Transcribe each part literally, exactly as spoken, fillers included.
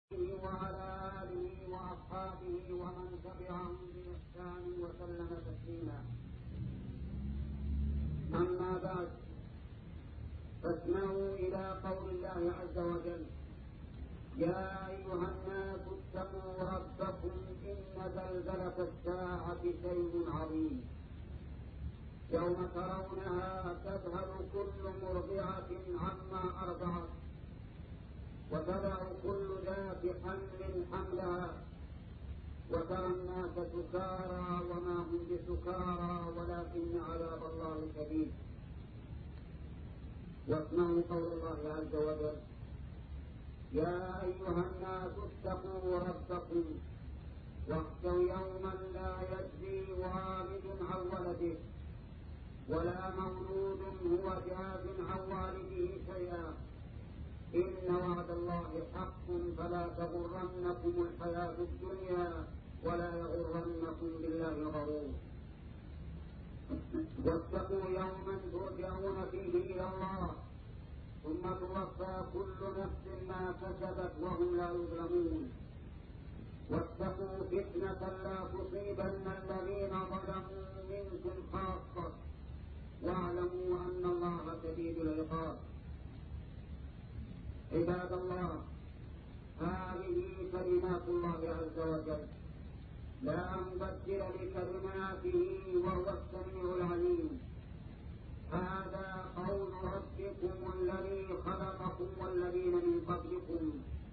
وعلى آله وأصحابه ومن تبعهم بإحسان وسلم تسليما. أما بعد، فاسمعوا إلى قول الله عز وجل: يا أيها الناس اتقوا ربكم إن زلزلة الساعة شيء عظيم، يوم ترونها تذهل كل مرضعة عما أرضعت وتضع كل ذات حمل حملها وترى الناس سكارى وما هم بسكارى ولكن عذاب الله شديد. واسمعوا قول الله عز وجل: يا أيها الناس اتقوا ربكم واخشوا يوما لا يجزي والد عن ولده ولا مولود هو جاز عن والده شيئا، إن وعد الله حق فلا تغرنكم الحياة الدنيا ولا يغرنكم بالله الغرور. واتقوا يوما ترجعون فيه إلى الله ثم توفى كل نفس ما كسبت وهم لا يظلمون. واتقوا فتنة لا تصيبن الذين ظلموا منكم خاصة واعلموا أن الله شديد العقاب. عباد الله، هذه كلمات الله عز وجل، لا مبدل لكلماته وهو السميع العليم. هذا قول ربكم الذي خلقكم والذين من قبلكم.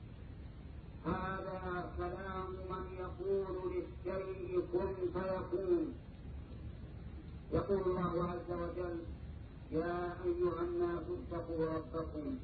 هذا كلام من يقول للشيء كن فيكون. يقول الله عز وجل: يا أيها الناس اتقوا ربكم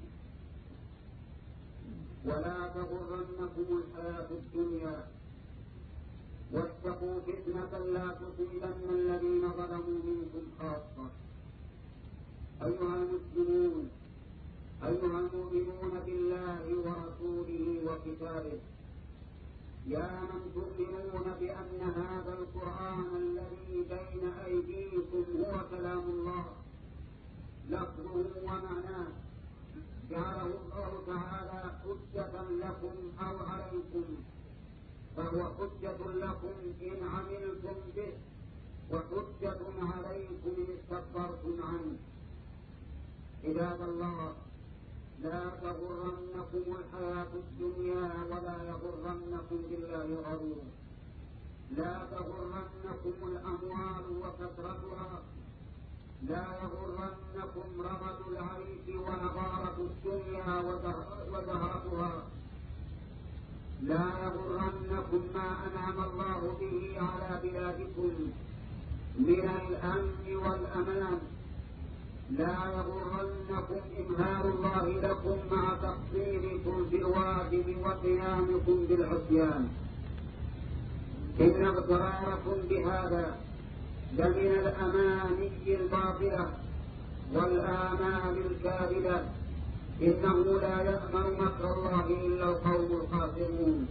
ولا تغرنكم الحياة الدنيا واتقوا فتنة لا تصيبن الذين ظلموا منكم خاصة. أيها المسلمون، أيها المؤمنون بالله ورسوله وكتابه، يا من تؤمنون بأن هذا القرآن الذي بين أيديكم هو كلام الله لفظه ومعناه، جعله الله تعالى حجة لكم أو عليكم، فهو حجة لكم إن عملتم به وحجة عليكم إن استكبرتم عنه. عباد الله، لا تغرنكم الحياة الدنيا ولا يغرنكم بالله الغرور. لا تغرنكم الأموال وكثرتها، لا يغرنكم رغد العيش ونضارة الدنيا وزهرتها، لا يغرنكم ما أنعم الله به على بلادكم من الأمن والأمان، لا يغرنكم إمهال الله لكم مع تقصيركم في الواجب وقيامكم بالعصيان. إن اغتراركم بهذا لمن الأماني الباطلة والآمال الكاذبة، إنه لا يأمن مكر الله إلا القوم الخاسرون.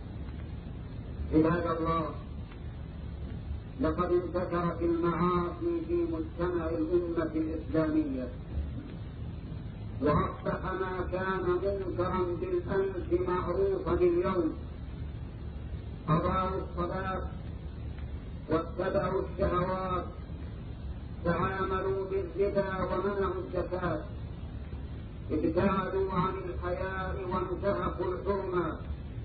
عباد الله، لقد انتشرت المعاصي في مجتمع الأمة الإسلامية، وأصبح ما كان منكرا بالأمس معروفا اليوم. أضاعوا الصلاة واتبعوا الشهوات، تعاملوا بالربا ومنعوا الزكاة، ابتعدوا عن الحياء وانتهكوا الحرمة،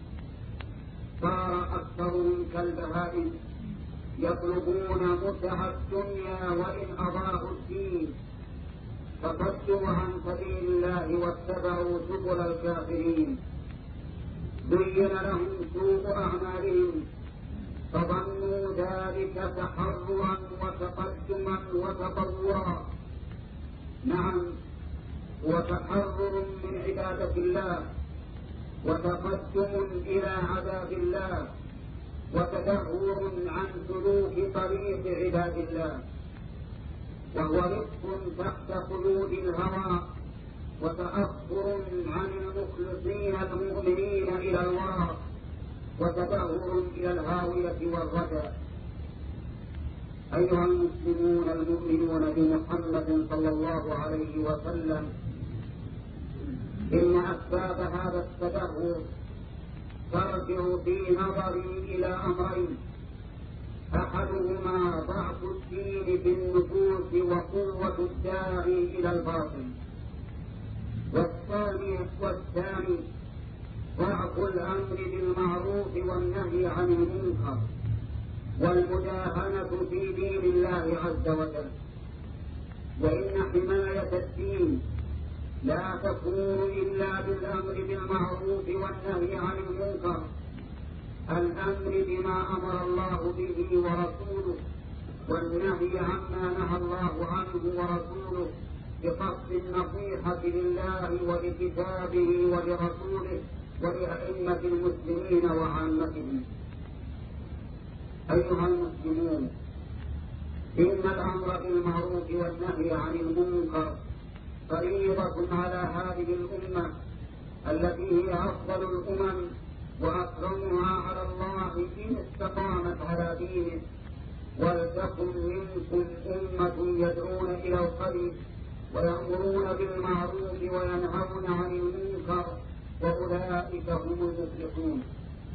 صار أكثرهم كالبهائم يطلبون متع الدنيا وإن أضاعوا الدين، فصدوا عن سبيل الله واتبعوا سبل الكافرين. زين لهم سوء أعمالهم فظنوا ذلك تحررا وتقدما وتطورا. نعم، وتحرر من عبادة الله وتقدم إلى عذاب الله وتدهور عن سلوك طريق عباد الله، وهو رفق تحت قيود الهوى وتأخر عن المخلصين المؤمنين إلى الورى وتدهور إلى الهاوية والردى. أيها المسلمون المؤمنون بمحمد صلى الله عليه وسلم، إن أسباب هذا التدهور يرجع في نظري إلى أمرين: أحدهما ضعف الدين في النفوس وقوة الداعي إلى الباطل، والثاني والثاني ضعف الأمر بالمعروف والنهي عن المنكر والمداهنة في دين الله عز وجل. وإن حماية الدين لا تكون إلا بالأمر بالمعروف والنهي عن المنكر، الأمر بما أمر الله به ورسوله، والنهي عما نهى الله عنه ورسوله، بقصد النصيحة لله ولكتابه ولرسوله ولأئمة المسلمين وعامتهم. أيها المسلمون، إن الأمر بالمعروف والنهي عن المنكر فريضة على هذه الأمة التي هي أفضل الأمم وأكرمها على الله إن استقامت على دينه. ولتكن منكم أمة يدعون إلى الخير ويأمرون بالمعروف وينهون عن المنكر وأولئك هم المفلحون.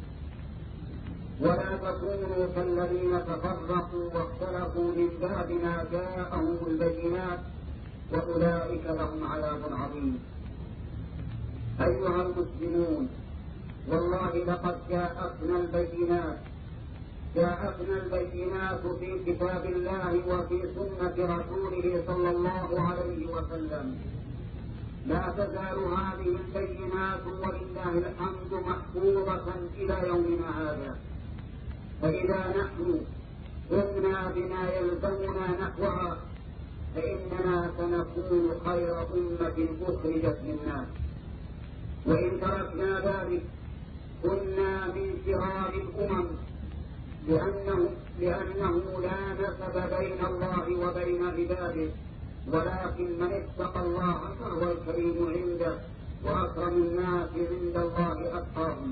ولا تكونوا كالذين تفرقوا واختلفوا من بعد ما جاءهم البينات وأولئك لهم عذاب عظيم. أيها المسلمون، والله لقد جاءتنا البينات جاءتنا البينات في كتاب الله وفي سنة رسوله صلى الله عليه وسلم. لا تزال هذه البينات ولله الحمد محفوظة إلى يومنا هذا. فإذا نحن قمنا بما يلزمنا نحوها فإننا سنكون خير أمة أخرجت للناس، وإن تركنا ذلك كنا من شرار الأمم، لأنه, لأنه لا نسب بين الله وبين عباده، ولكن من اتقى الله فهو الكريم عنده وأكرم الناس عند الله أتقاهم.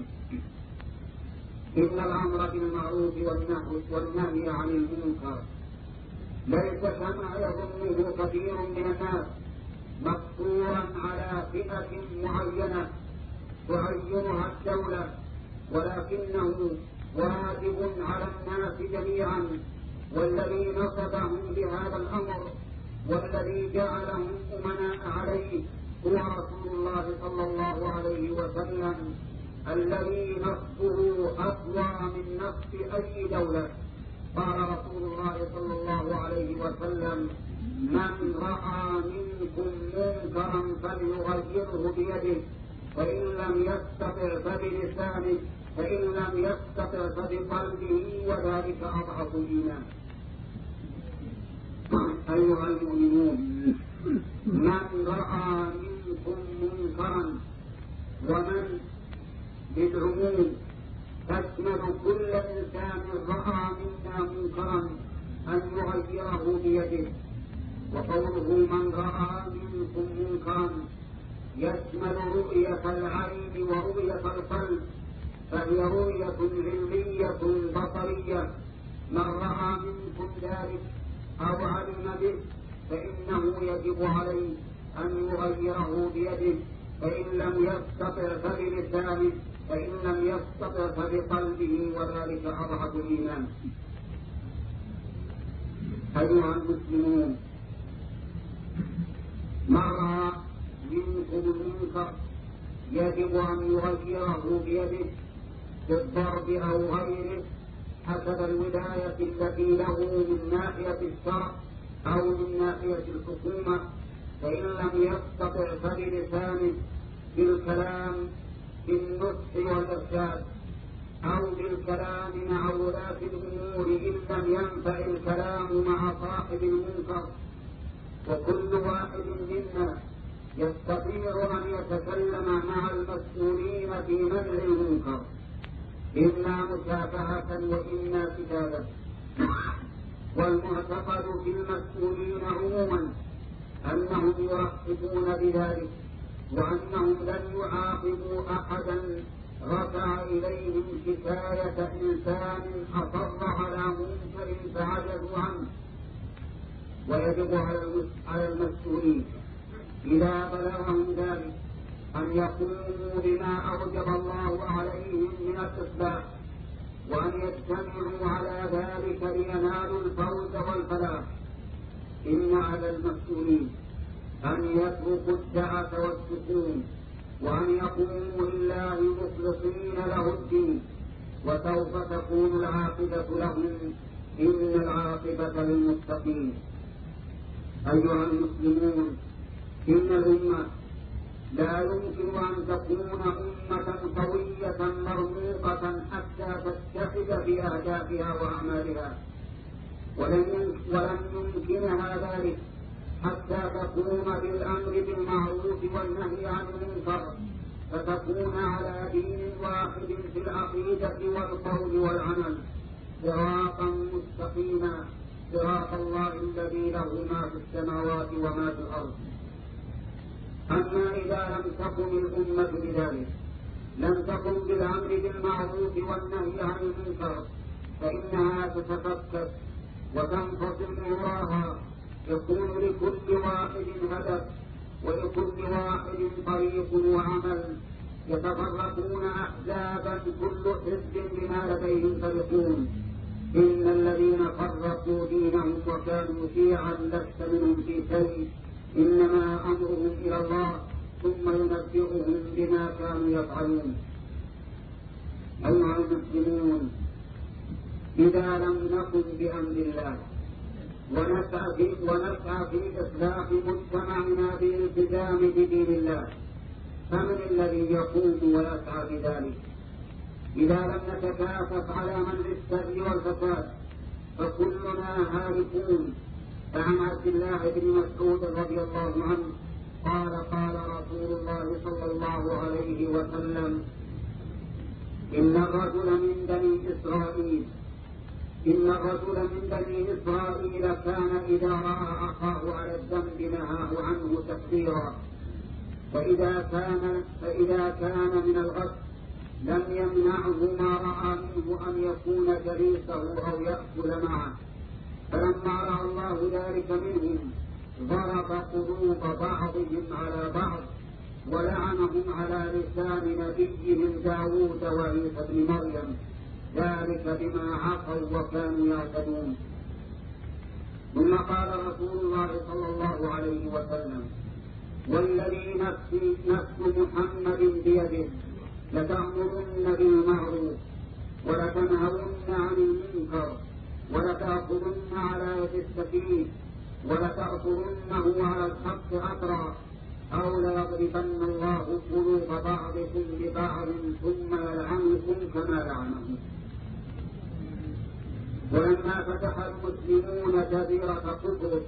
إن الأمر بالمعروف والنهي عن المنكر ليس كما يظنه كثير من الناس مقصورا على فئة معينة تعينها الدولة، ولكنه واجب على الناس جميعا. والذي نصبهم بهذا الأمر والذي جعلهم أمناء عليه هو رسول الله صلى الله عليه وسلم، الذي نصبه أقوى من نصب أي دولة. قال رسول الله صلى الله عليه وسلم: من رأى منكم منكرا فليغيره بيده، فإن لم يستطع فبلسانه، فإن لم يستطع فبقلبه، وذلك أضعف الإيمان. أيها المؤمنون، من رأى منكم منكرا، ومن بالعموم تشمل كل إنسان رأى منا منكرا أن يغيره بيده. وقوله من رأى منكم منكرا يشمل رؤية العين ورؤية القلب، فهي رؤية علمية بصرية. من رأى منكم ذلك أو علم به فإنه يجب عليه أن يغيره بيده، فإن لم يستطع فبلسانه، فإن لم يستطع فبقلبه، وذلك أضعف الإيمان. أيها المسلمون، من رأى منكم المنكر يجب أن يغيره بيده بالضرب أو غيره حسب الولاية التي له من ناحية الشرع أو من ناحية الحكومة. فإن لم يستطع فبلسانه بالكلام بالنصح والإرشاد، أو بالكلام مع ولاة الأمور إن لم ينفع الكلام مع صاحب المنكر. وكل واحد منا يستطيع أن يتكلم مع المسؤولين في منع المنكر، إما مشافهة وإما كتابة. والمعتقد في المسؤولين عموما أنهم يرحبون بذلك، وأنهم لن يعاقبوا أحدا رفع إليهم شكاية إنسان أصر على منكر فعجزوا عنه. ويجب على المسؤولين إذا بلغهم ذلك أن يقوموا بما أوجب الله عليهم من الإصلاح، وأن يجتمعوا على ذلك لينالوا الفوز والفلاح. إن على المسؤولين أن يتركوا الدعة والسكون، وأن يقوموا لله مخلصين له الدين، وسوف تكون العاقبة لهم، إن العاقبة للمتقين. أيها المسلمون، إن الأمة لا يمكن أن تكون أمة قوية مرموقة حتى تتحد في أهدافها وأعمالها، ولن يمكنها ذلك حتى تقوم بالأمر بالمعروف والنهي عن المنكر، فتكون على دين واحد في العقيدة والقول والعمل، صراطا مستقيما، صراط الله الذي له ما في السماوات وما في الأرض. أما إذا لم تقم الأمة بذلك، لم تقم بالأمر بالمعروف والنهي عن المنكر، فإنها تتفكك وتنفصل نورها، يكون لكل واحد هدف ولكل واحد طريق وعمل، يتفرقون أحزابا كل حزب بما لديهم فرحون. إن الذين فرقوا دينهم وكانوا شيعا لست منهم في شيء، إنما أمرهم إلى الله ثم ينبئهم بما كانوا يفعلون. أيها المسلمون، إذا لم نكن بأمر الله ونسعى في, ونسعى في إصلاح مجتمعنا بالالتزام بدين الله، فمن الذي يقوم ويسعى بذلك؟ إذا لم نتكاتف على منع الشر والفساد فكلنا هالكون. فعن عبد الله بن مسعود رضي الله عنه قال قال رسول الله صلى الله عليه وسلم: إن الرجل من بني إسرائيل إن الرجل من بني إسرائيل كان إذا رأى أخاه على الذنب نهاه عنه تكبيرا، فإذا كان فإذا كان من الغد لم يمنعه ما رأى منه أن يكون جليسه أو يأكل معه، فلما رأى الله ذلك منهم ضرب قلوب بعضهم على بعض ولعنهم على لسان نبيهم داود وعيسى بن مريم، ذلك بما عصوا وكانوا يعتدون. ثم قال رسول الله صلى الله عليه وسلم: والذي نفس نفس محمد بيده لتأمرن بالمعروف ولتنهون عن المنكر ولتأخذن على يد السفيه ولتأخذنه على الحق أثرا أو ليضربن الله قلوب بعضكم ببعض ثم يلعنكم كما لعنهم. ولما فتح المسلمون جزيرة قبرص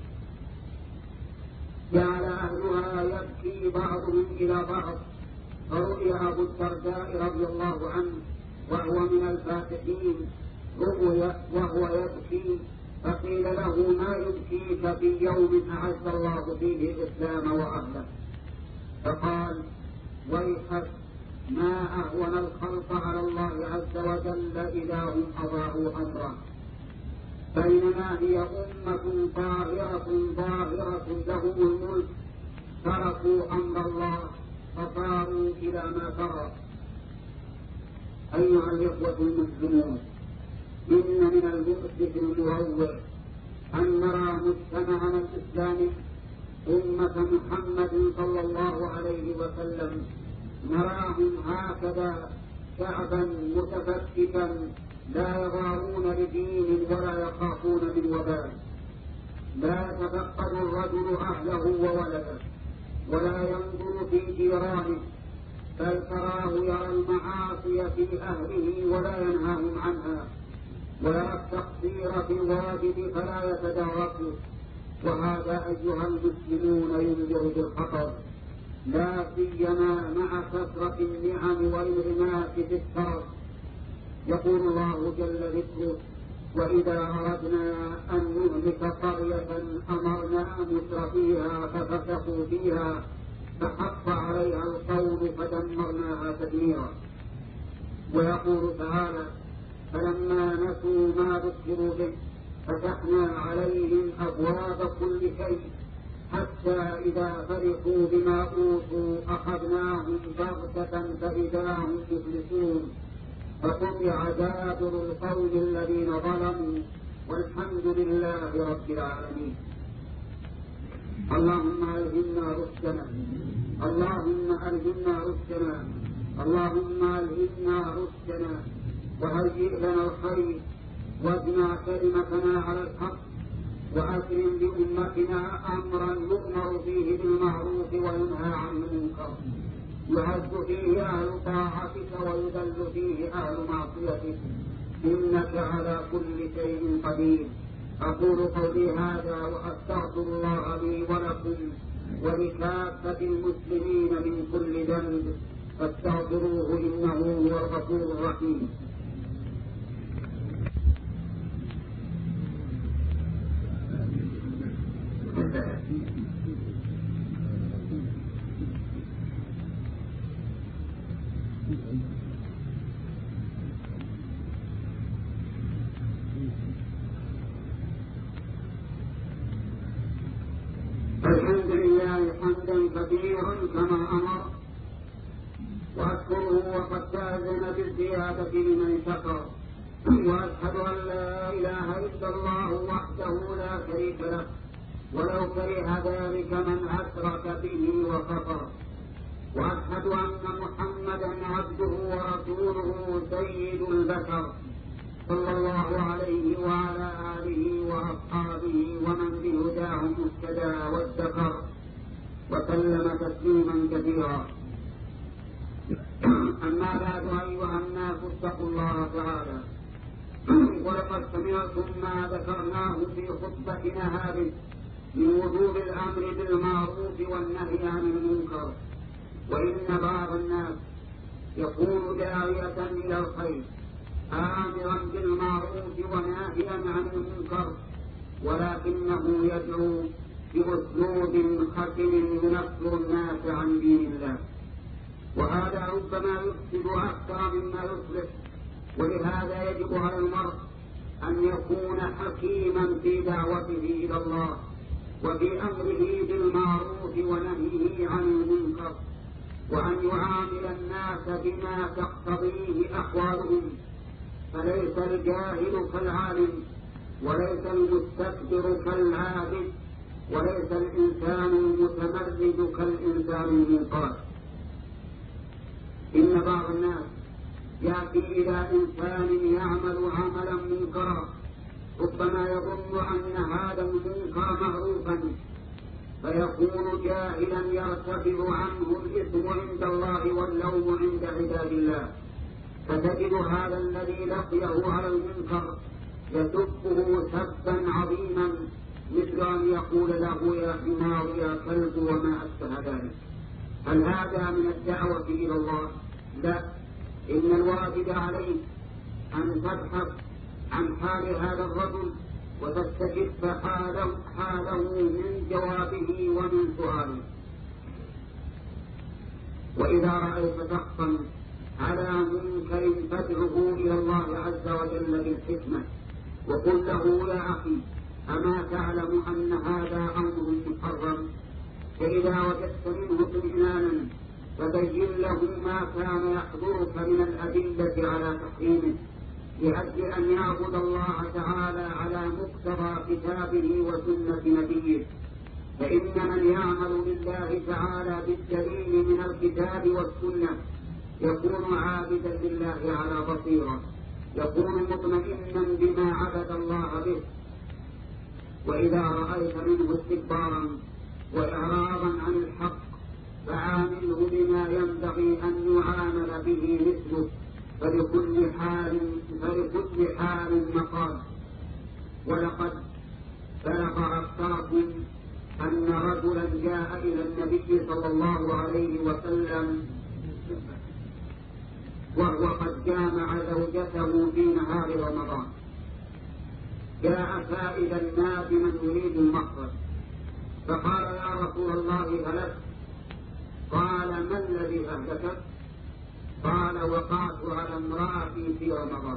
جعل أهلها يبكي بعضهم إلى بعض، فرؤي أبو الدرداء رضي الله عنه وهو من الفاتحين رؤي وهو يبكي، فقيل له: ما يبكيك في يوم أعز الله فيه الإسلام وأهله؟ فقال: ويحك، ما أهون الخلق على الله عز وجل إذا هم أضاعوا أمره، بينما هي أمة طاهرة ظاهرة لهم الملك تركوا أمر الله فصاروا إلى ما ترى. أيها الإخوة المسلمون، إن من المؤسف المروع أن نرى مجتمعنا الإسلامي أمة محمد صلى الله عليه وسلم نراهم هكذا شعبا متفككا لا يغارون لدين ولا يخافون من وبال، لا يتفقد الرجل أهله وولده ولا ينظر في جيرانه، بل تراه يرى المعاصي في أهله ولا ينهاهم عنها، ويرى التقصير في الواجب فلا يتداركه. وهذا أيها المسلمون ينذر بالخطر، لا سيما مع كثرة النعم والانغماس في الترف. يقول الله جل ذكره: وإذا أردنا أن نهلك قرية أمرنا مترفيها ففسقوا فيها فحق عليها القول فدمرناها تدميرا. ويقول تعالى: فلما نسوا ما ذكروا به فتحنا عليهم أبواب كل شيء حتى إذا فرحوا بما أوتوا أخذناهم بغتة فإذا هم مفلسون فقطع دابر القوم الذين ظلموا، والحمد لله رب العالمين. اللهم ألهمنا رشدنا، اللهم ألهمنا رشدنا، اللهم ألهمنا رشدنا، وهيئ لنا الخير، واجمع كلمتنا على الحق، وأكرم بأمتنا أمرا يؤمر فيه بالمعروف وينهى عن المنكر، يعز فيه أهل طاعتك ويذل فيه أهل معصيتك، إنك على كل شيء قدير. أقول قولي هذا وأستغفر الله لي ولكم ولكافة المسلمين من كل ذنب، فاستغفروه إنه هو الغفور الرحيم. الحمد لله حمدا كثيرا كما أمر، وأشكره وقد تأذن بالزيادة لمن شكر، وأشهد أن لا إله إلا الله وحده لا شريك له، ولو كره ذلك من أشرك به وكفر، وأشهد أن محمدا عبده ورسوله سيد البشر صلى الله عليه وعلى آله وأصحابه ومن بهداه مهتدى وادكر، وسلم تسليما كثيرا. أما بعد أيها الناس اتقوا الله تعالى، ولقد سمعتم ما ذكرناه في خطبتنا هذه من وجوب الأمر بالمعروف والنهي عن المنكر، وإن بعض الناس يكون داعية إلى الخير آمرا بالمعروف وناهيا عن المنكر، ولكنه يدعو بأسلوب خشن ينفر الناس عن دين الله، وهذا ربما يفسد أكثر مما يصلح. ولهذا يجب على المرء أن يكون حكيما في دعوته إلى الله وفي أمره بالمعروف ونهيه عن المنكر، وأن يعامل الناس بما تقتضيه أحوالهم، فليس الجاهل كالعالم، وليس المستكبر كالعابد، وليس الإنسان المتمرد كالإنسان المنقاد. إن بعض الناس يأتي إلى إنسان يعمل عملا منكرا، ربما يظن أن هذا المنكر معروفا، فيكون جاهلا يرتفع عنه الإثم عند الله واللوم عند عباد الله، فتجد هذا الذي لقيه على المنكر يسبه سبا عظيما، مثل أن يقول له يا حمار يا كلب وما أشبه ذلك. هل هذا من الدعوة إلى الله؟ لا، إن الواجب عليه أن تبحث عن حال هذا الرجل وتستشف حاله, حاله من جوابه ومن سؤاله. وإذا رأيت شخصا على منكر فادعه إلى الله عز وجل بالحكمة، وقل له يا أخي أما تعلم أن هذا أمر محرم؟ فإذا وجدت منه اطمئنانا فبين له ما كان يحضرك من الأدلة على تحريمه، لأجل أن يعبد الله تعالى على مقتضى كتابه وسنة نبيه. فإن من يعمل لله تعالى بالدليل من الكتاب والسنة يكون عابدا لله على بصيرة، يكون مطمئنا بما عبد الله به. وإذا رأيت منه استكبارا وإعراضا عن الحق فعامله بما ينبغي أن يعامل به مثله، فلكل حال فلكل حال مقال. ولقد بلغ أخباركم أن رجلا جاء إلى النبي صلى الله عليه وسلم وهو قد جامع زوجته في نهار رمضان، جاء سائلا نادما يريد المخرج، فقال يا رسول الله هلكت. قال ما الذي أهلكك؟ قال وقعت على امرأتي في رمضان.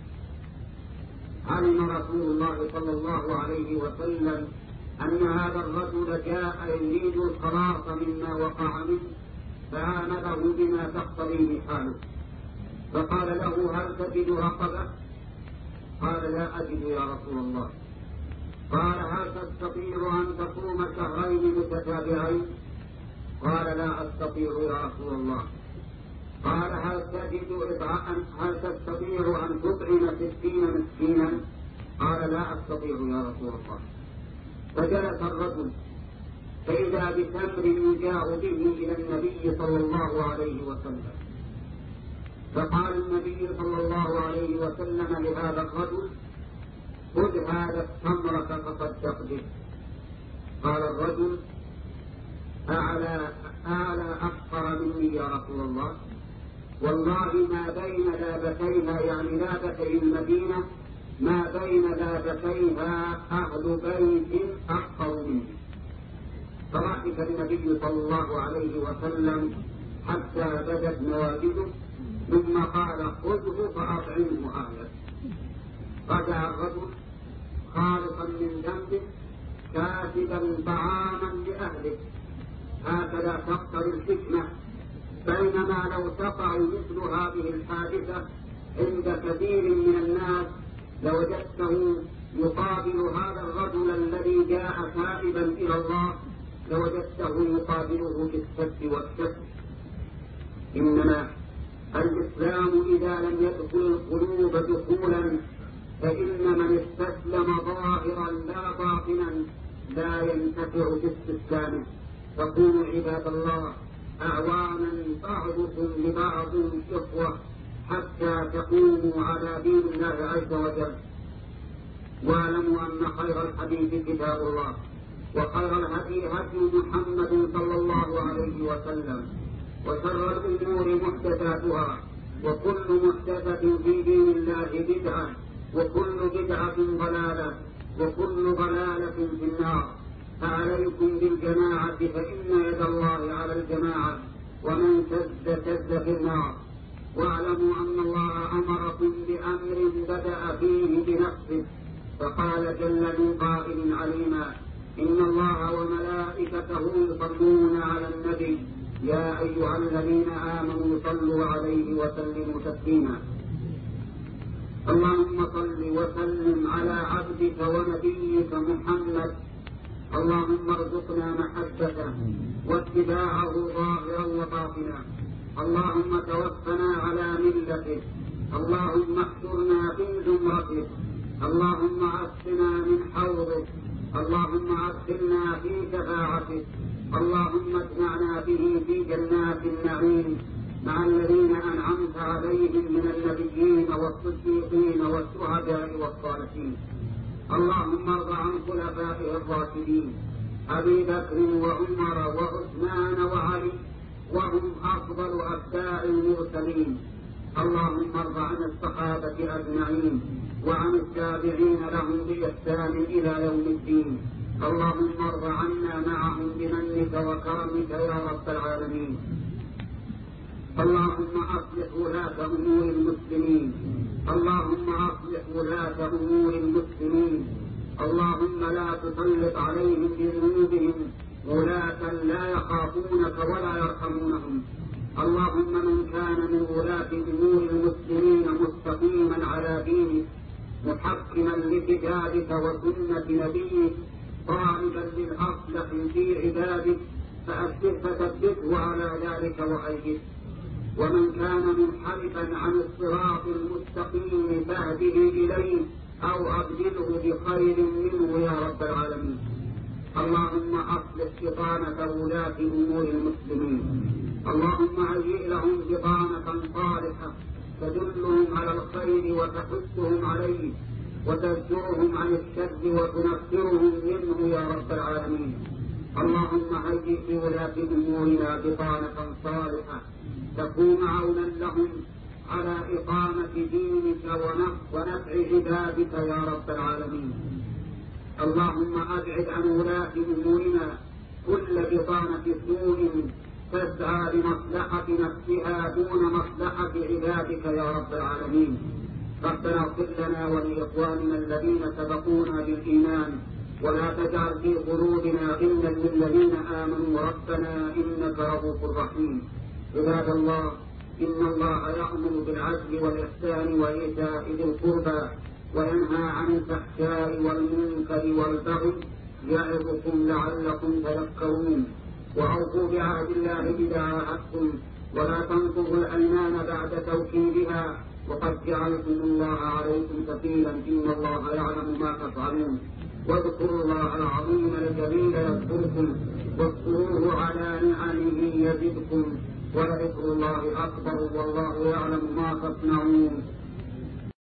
علم رسول الله صلى الله عليه وسلم أن هذا الرجل جاء يريد الخلاص مما وقع منه، فآمله بما تقتضيه حاله. فقال له: هل تجد رقبة؟ قال: لا أجد يا رسول الله. قال: هل تستطيع أن تصوم شهرين متتابعين؟ قال: لا أستطيع يا رسول الله. قال: هل تجد إطعاما هل تستطيع أن تطعم ستين مسكينا؟ قال: لا أستطيع يا رسول الله. فجلس الرجل فإذا بتمر يجاء به إلى النبي صلى الله عليه وسلم، فقال النبي صلى الله عليه وسلم لهذا الرجل: خذ هذا التمر فتصدق به. قال الرجل: أعلى أعلى أفقر مني يا رسول الله، والله ما بين لابتيها يعني لابتي المدينة ما بين لابتيها أهل بيت أفقر مني. فضحك النبي صلى الله عليه وسلم حتى بدت نواجذه، ثم قال: خذه فأطعمه أهلك. رجع الرجل خالصا من ذنبه كاتبا طعاما لأهله. هكذا تقتضي الحكمة. بينما لو تقع مثل هذه الحادثة عند كثير من الناس لوجدته يقابل هذا الرجل الذي جاء تائبا إلى الله، لوجدته يقابله بالسب والسب. إنما الإسلام إذا لم يدخل القلوب دخولا فإن من استسلم ظاهرا لا باطنا لا ينتفع باستسلامه. فكونوا عباد الله أعوانا بعضكم لبعض إخوة حتى تقوموا على دين الله عز وجل. واعلموا أن خير الحديث كتاب الله، وخير الهدي هدي محمد صلى الله عليه وسلم، وشر الأمور محدثاتها، وكل محدثة في دين الله بدعة، وكل بدعة ضلالة، وكل ضلالة في النار. فعليكم بالجماعة فإن يد الله على الجماعة، ومن شد شد في النار. واعلموا أن الله أمركم بأمر بدأ فيه بنفسه، فقال جل من قائل عليما: إن الله وملائكته يصلون على النبي يا أيها الذين آمنوا صلوا عليه وسلموا تسليما. اللهم صل وسلم على عبدك ونبيك محمد. اللهم ارزقنا محبته واتباعه ظاهرا وباطنا. اللهم توفنا على ملته. اللهم احشرنا في زمرته. اللهم عصنا من حوضه. اللهم عصرنا في شفاعته. اللهم اجمعنا به في جنات النعيم مع الذين أنعمت عليهم من النبيين والصديقين والشهداء والصالحين. اللهم ارض عن خلفائه الراشدين أبي بكر وعمر وعثمان وعلي وهم أفضل أتباع المرسلين. اللهم ارض عن الصحابة أجمعين وعن التابعين لهم بإحسان إلى يوم الدين. اللهم ارض عنا معهم بمنك وكرمك يا رب العالمين. اللهم أصلح ولاة أمور المسلمين. اللهم أصلح ولاة أمور المسلمين. اللهم لا تسلط عليهم بذنوبهم ولاة لا يخافونك ولا يرحمونهم. اللهم من كان من ولاة أمور المسلمين مستقيما على دينك محكما لكتابك وسنة نبيك طالبا للأصلح في عبادك فثبته على ذلك وأيده. ومن كان منحرفا عن الصراط المستقيم فاهده إليه أو أبدله بخير منه يا رب العالمين. اللهم أصلح بطانة ولاة أمور المسلمين. اللهم هيئ لهم بطانة صالحة تدلهم على الخير وتحثهم عليه وتزجرهم عن الشر وتنفرهم منه يا رب العالمين. اللهم هيئ لولاة أمورنا بطانة صالحة تكون عونا لهم على إقامة دينك ونفع عبادك يا رب العالمين. اللهم أبعد عن ولاة أمورنا كل بطانة سوء تسعى لمصلحة نفسها دون مصلحة عبادك يا رب العالمين. ربنا اغفر لنا ولإخواننا الذين سبقونا بالإيمان ولا تجعل في قلوبنا غلا للذين آمنوا ربنا إنك رؤوف رحيم. عباد الله، إن الله يأمر بالعدل والإحسان وإيتاء ذي القربى وينهى عن الفحشاء والمنكر والبغي يعظكم لعلكم تذكرون. وأوفوا بعهد الله إذا عاهدتم ولا تنقضوا الأيمان بعد توكيدها وقد جعلتم الله عليكم كفيلا إن الله يعلم ما تفعلون. واذكروا الله العظيم الجليل يذكركم واذكروه على نعمه يزدكم ولذكر الله أكبر والله يعلم ما تصنعون.